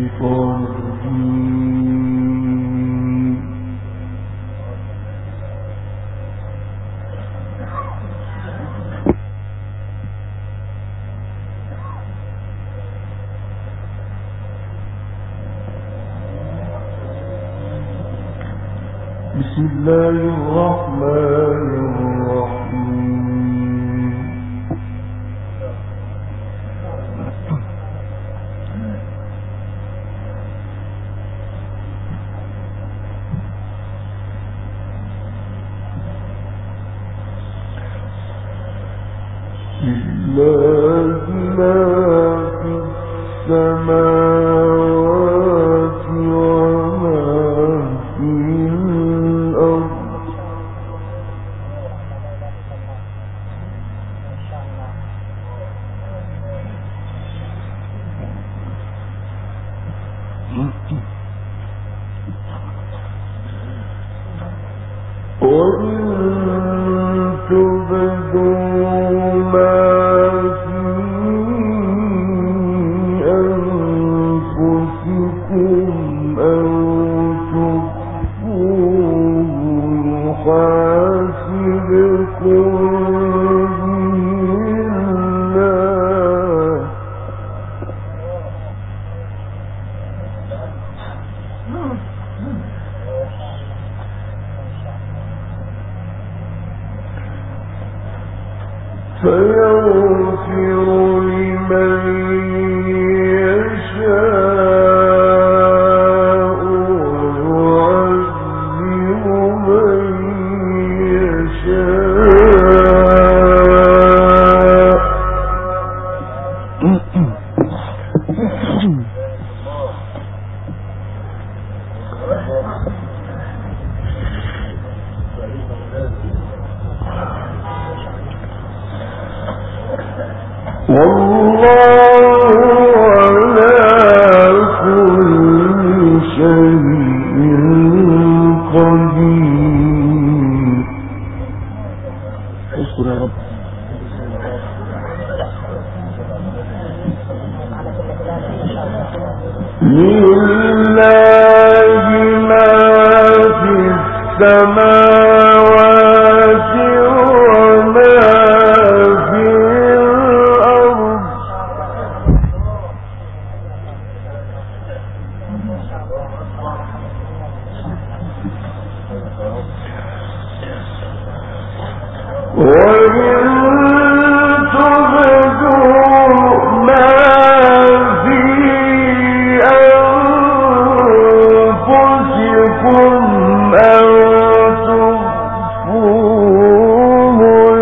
بسم الله الرحمن الرحيم لله ما في السماوات وما في الأرض وإن تبدوا ما في أنفسكم أو تخفوه يحاسبكم به الله فيغفر لمن يشاء ويعذب من يشاء والله على كل شيء قدير. اشكر يا رب. لله ما في السماوات وما في الأرض وإن تبدوا ما في أنفسكم أو تخفوه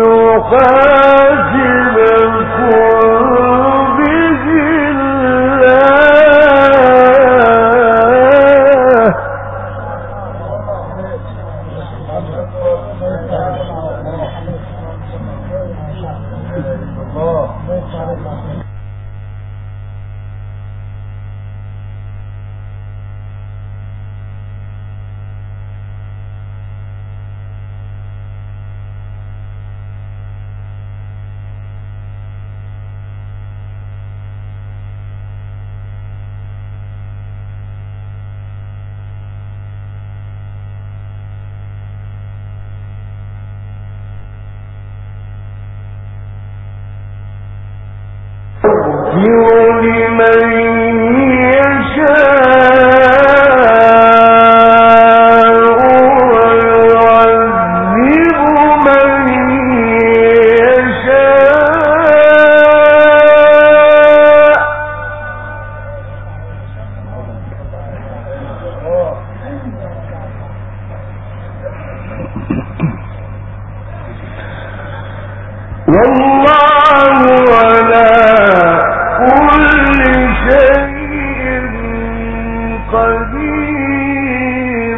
يحاسبكم به الله. لمن يشاء ويعذب من يشاء والله على كل شيء قدير.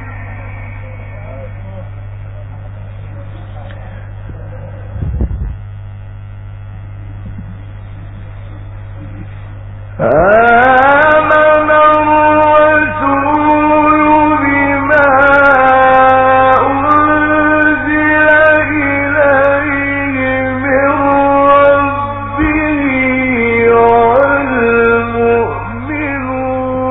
آمن الرسول بما أنزل إليه من ربه والمؤمنون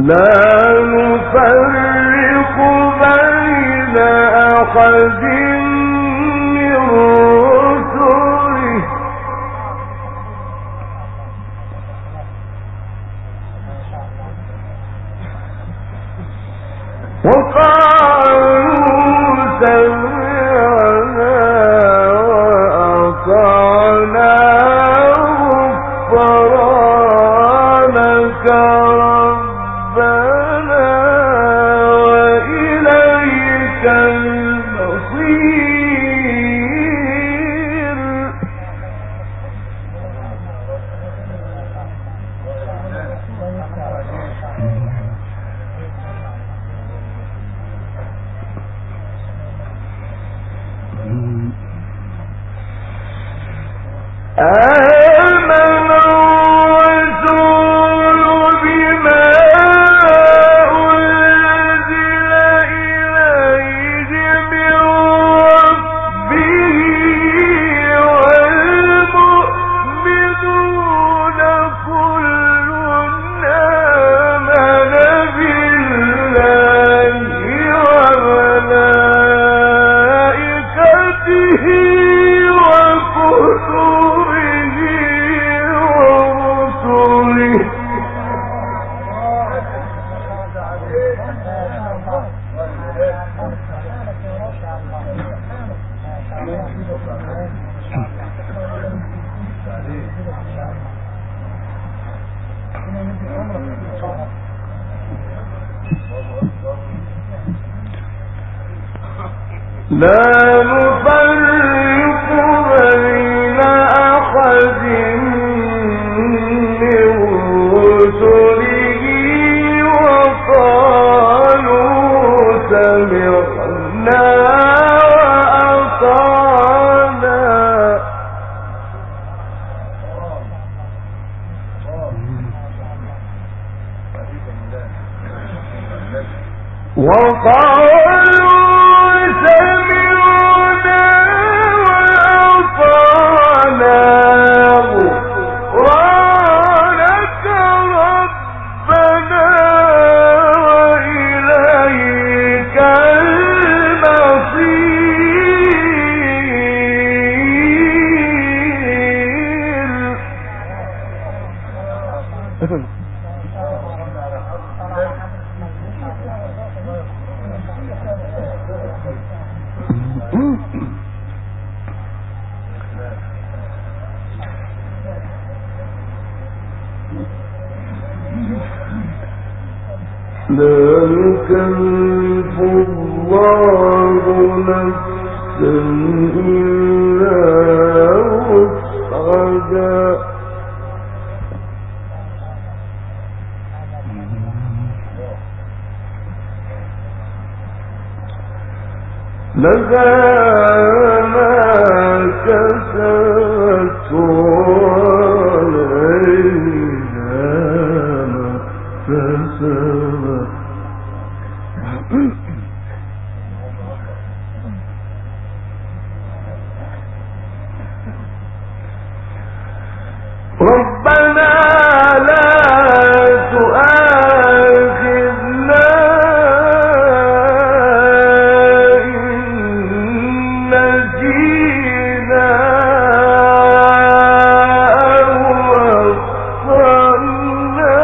لا نفرق بين أحد من رسله وقالوا سمعنا وأطعنا غفرانك ربنا وإليك المصير. آمن الرسول بما أنزل إليه من ربه والمؤمنون كل آمن بالله وملائكته لا نفرق بين أحد من رسله وقالوا سمعنا وأطعنا لا يكلف الله نفسا إلا وسعها لها ما كسبت وعليها ما اكتسبت ربنا لا تؤاخذنا إن نسينا أو أخطأنا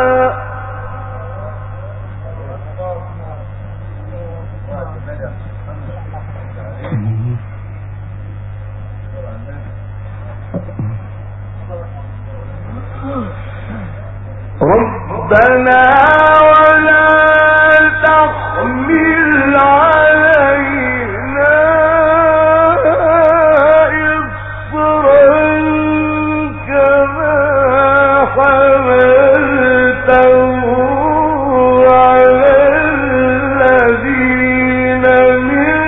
ربنا ولا تحمل علينا إصرا كما حملته على الذين من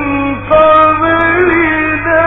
قبلنا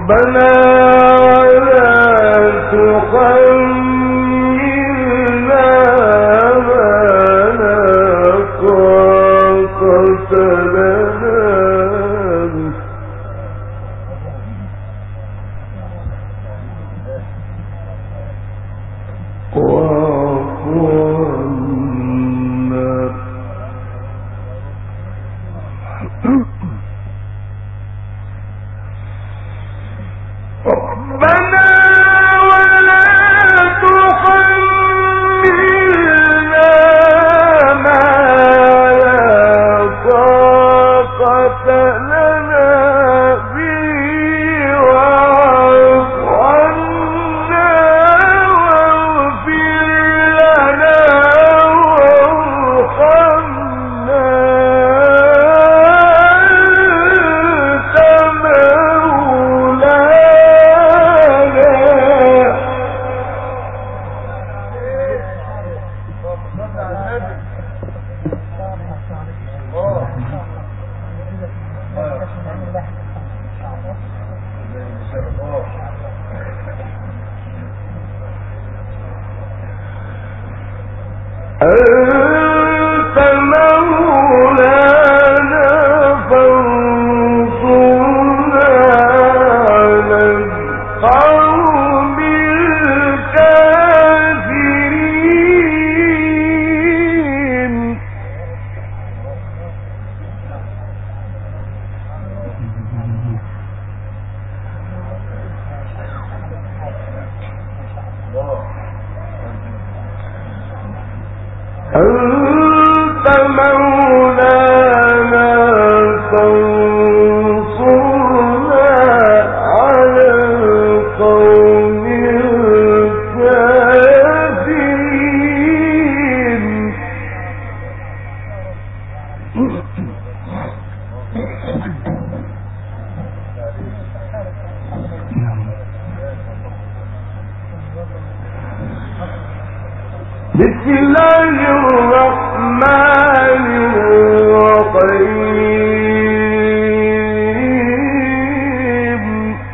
بسم الله الرحمن الرحيم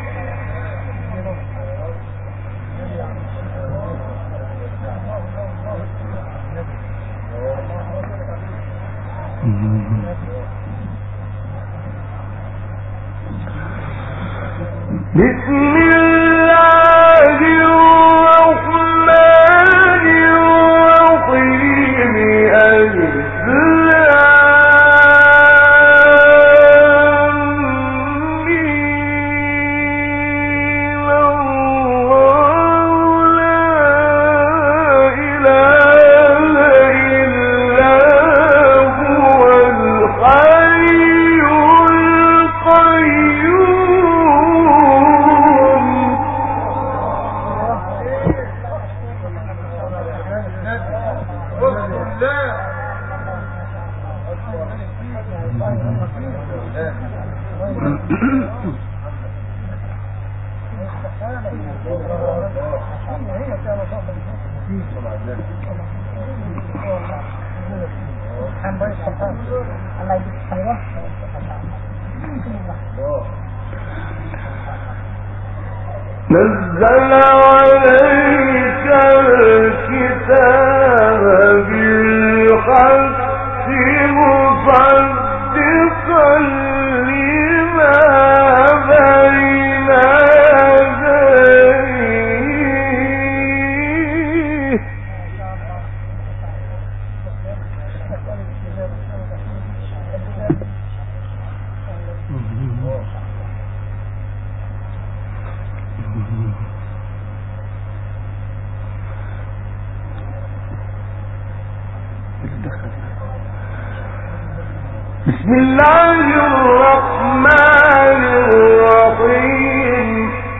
بسم الله الرحمن الرحيم ألف نزل عليك الكتاب بالحق مصدقا لما بين يديه بسم الله الرحمن الرحيم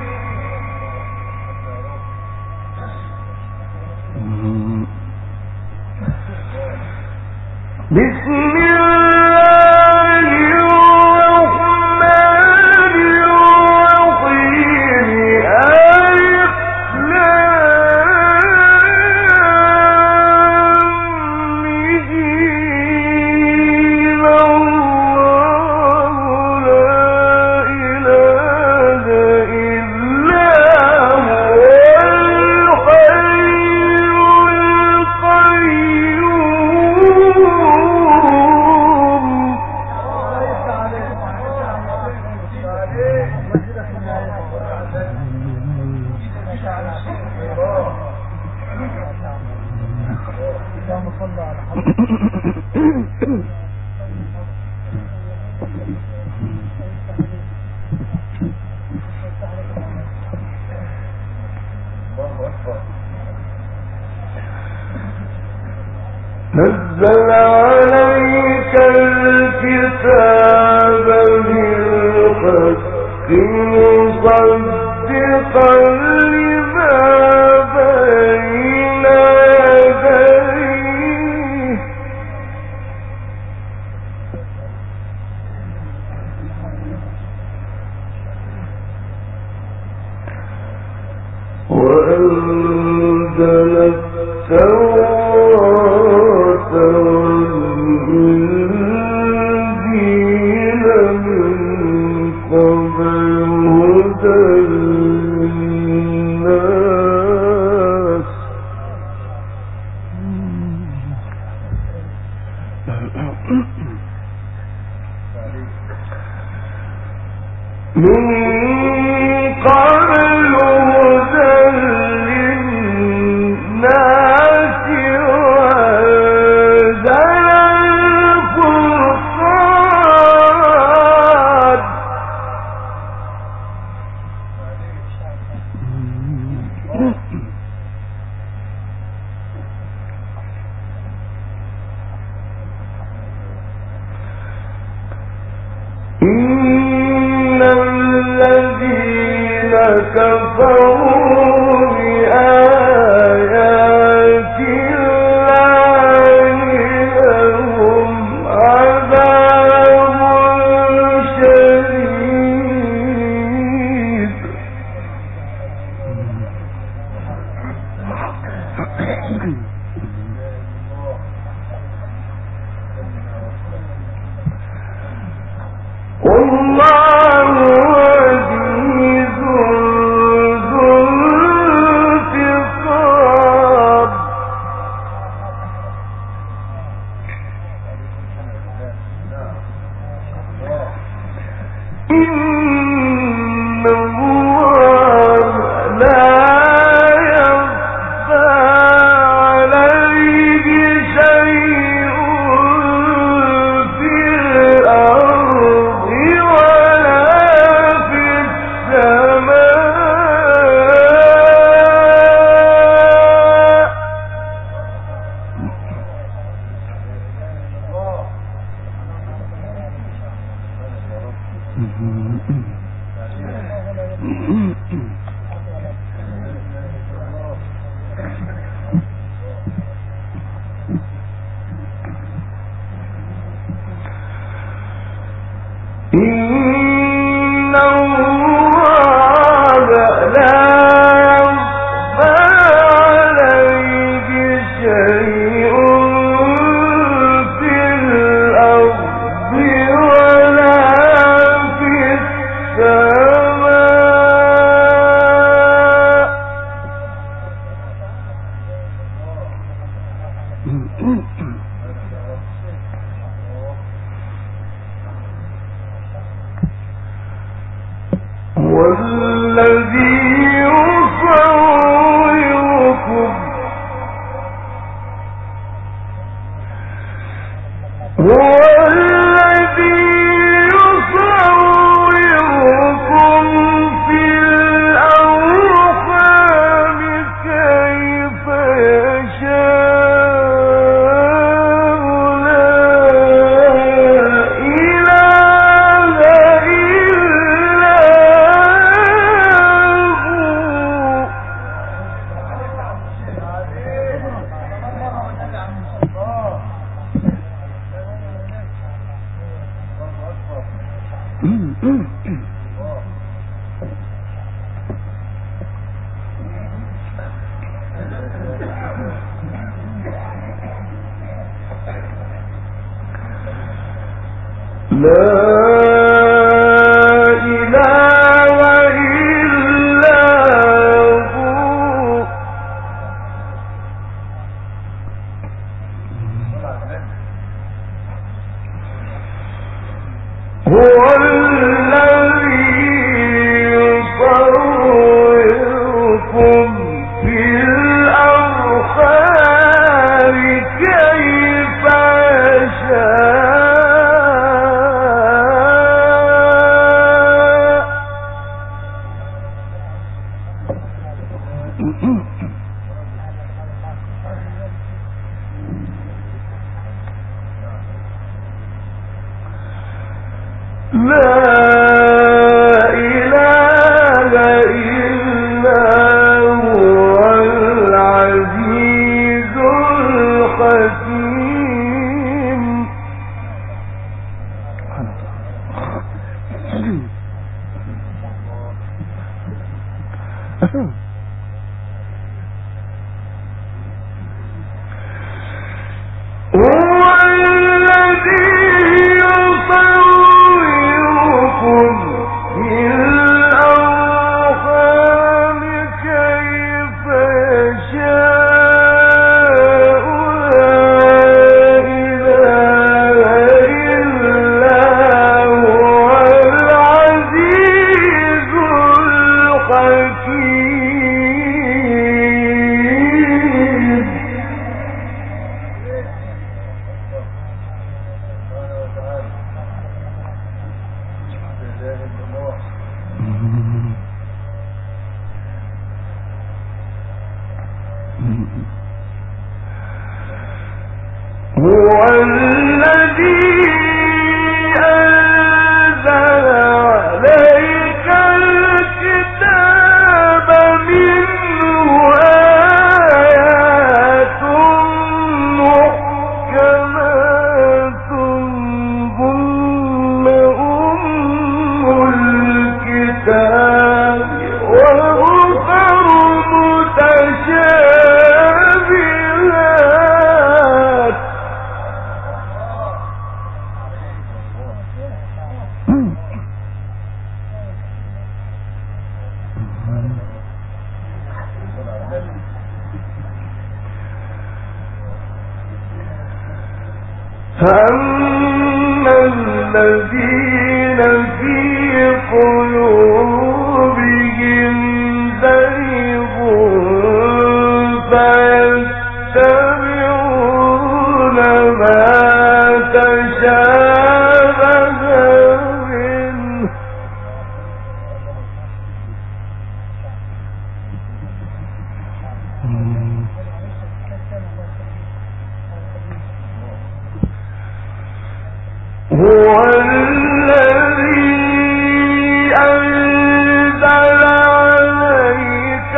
بسم الله الرحمن الرحيم ألف لام ميم الله لا إله نزل عليك الكتاب بالحق مصدقا لما بين يديه وأنزل التوراة والإنجيل من قبل هدى للناس من قبل هدى للناس وأنزل الفرقان إن الذين كفروا بآيات الله لهم عذاب شديد والله عزيز ذو انتصار إن الله لا يخفى عليه شيء في الأرض ولا في إن الله لا يخفى عليه شيء في الأرض ولا في السماء والذي يصوركم هو الذي يصوركم في الأرحام كيف يشاء لا إله إلا لا إله إلا هو الذي يصوركم في الأرحام كيف يشاء فأما الذين في قلوبهم زيغ فيتبعون ما تشابه منه هو الذي أنزل عليك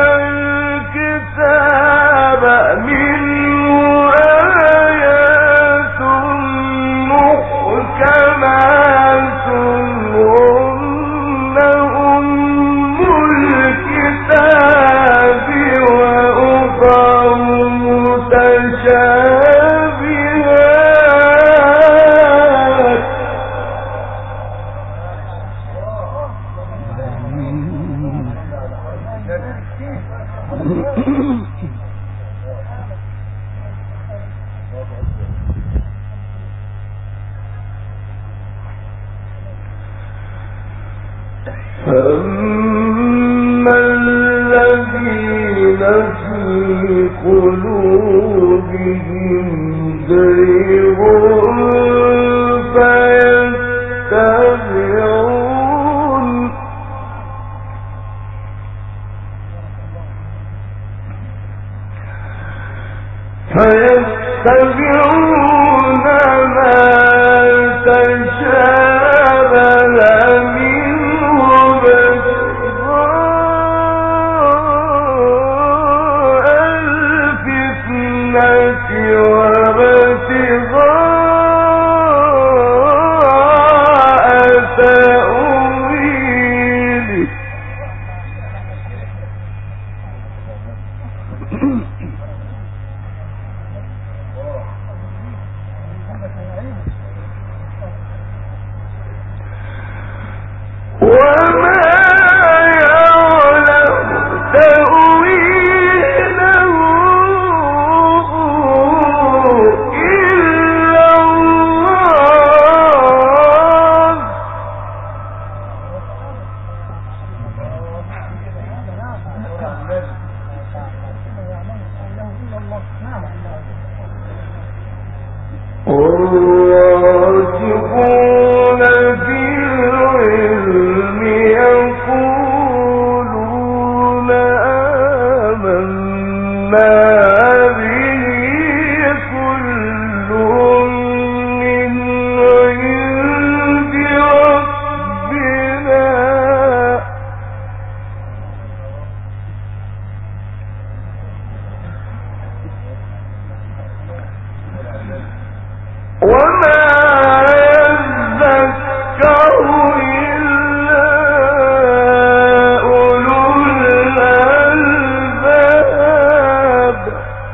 الكتاب منه آيات محكمات هن أم الكتاب وأخر متشابهات فأما الذين في قلوبهم زيغ فيتبعون ما تشابه منه ابتغاء الفتنة وابتغاء تأويله وما يعلم تأويله إلا الله والراسخون في العلم يقولون آمنا به كل من عند ربنا وما يذكر إلا أولو الألباب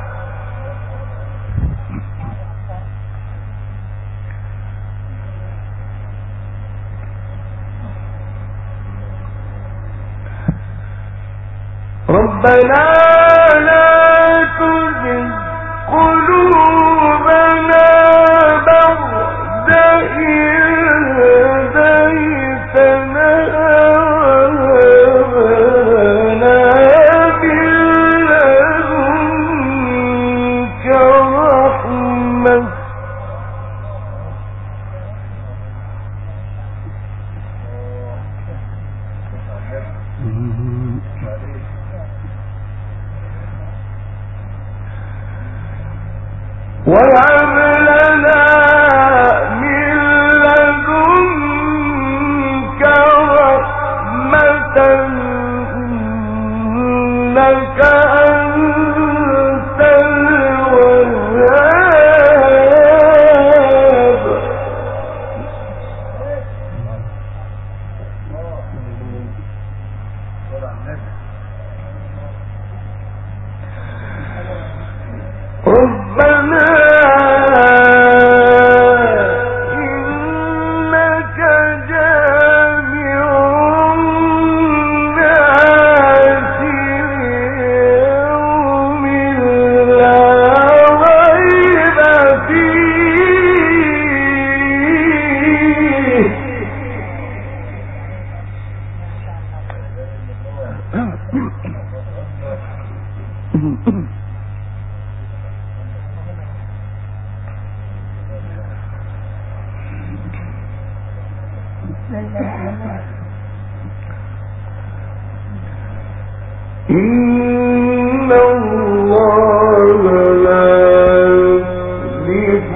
إن الله لا يخلف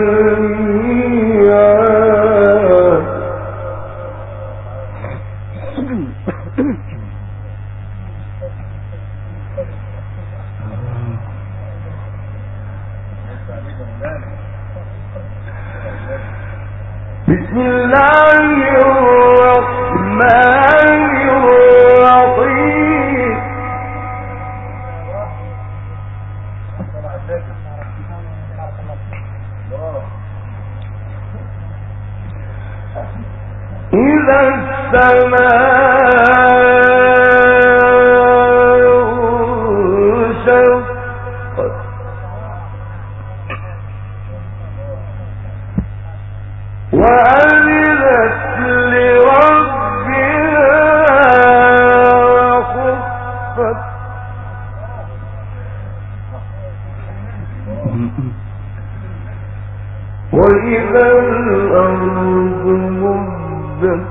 الميعاد بسم الله الرحمن الرحيم إذا السماء انشقت وأذنت لربها وحقت وإذا الأرض مدت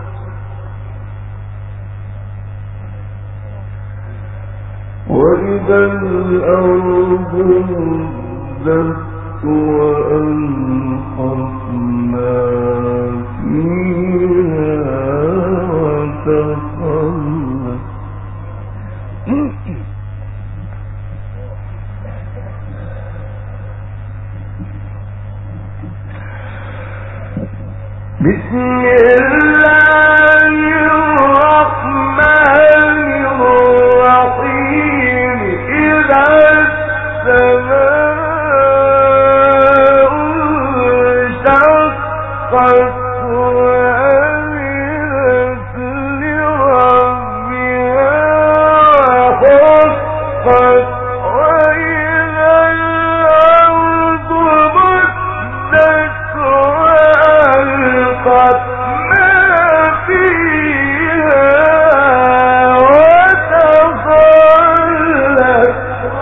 وإذا الأرض مدت وألقت ما فيها وتخلت بسم الله الرحمن الرحيم إذا السماء انشقت وأذنت لربها وحقت وإذا الأرض مدت وألقت ما فيها وتخلت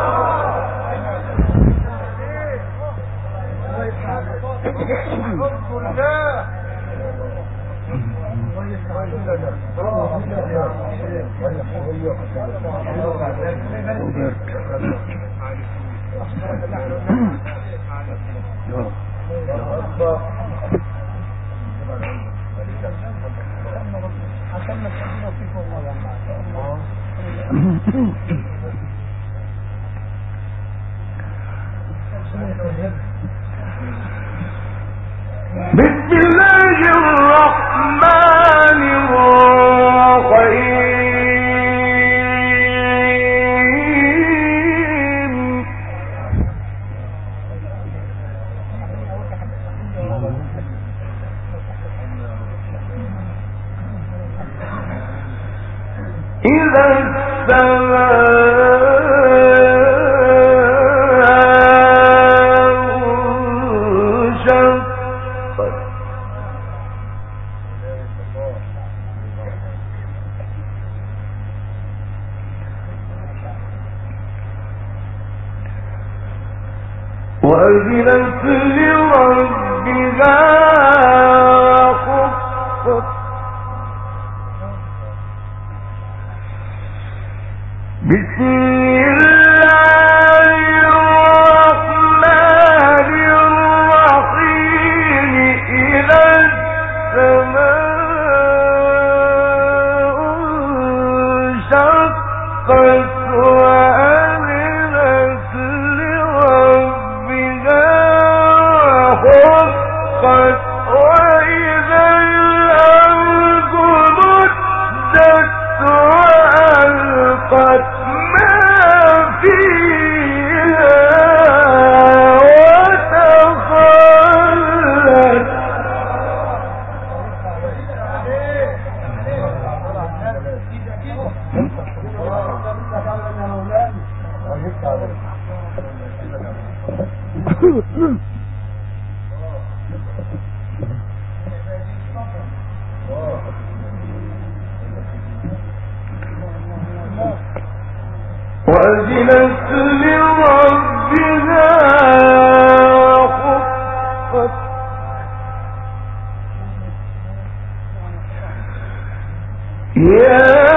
بسم الله الرحمن الرحيم إذا وأذنت لربها وحقت بسم الله الرحمن الرحيم وأذنت لربها حقت يا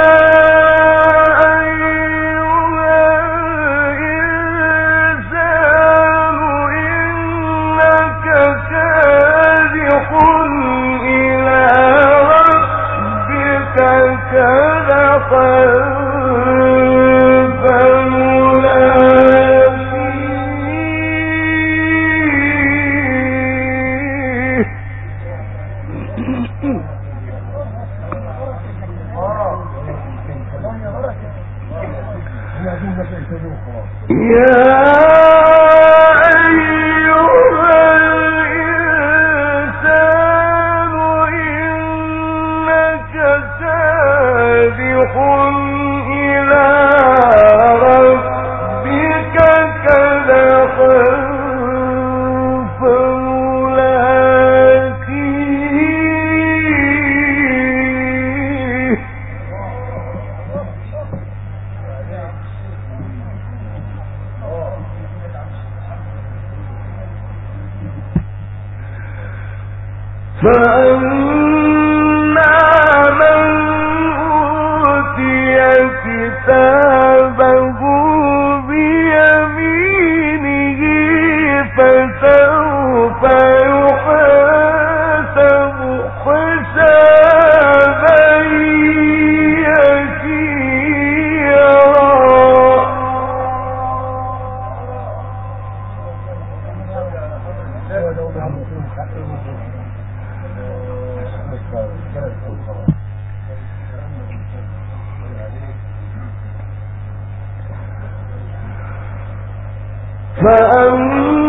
فأما من أوتي كتابه بيمينه فسوف يحاسب حسابا فأما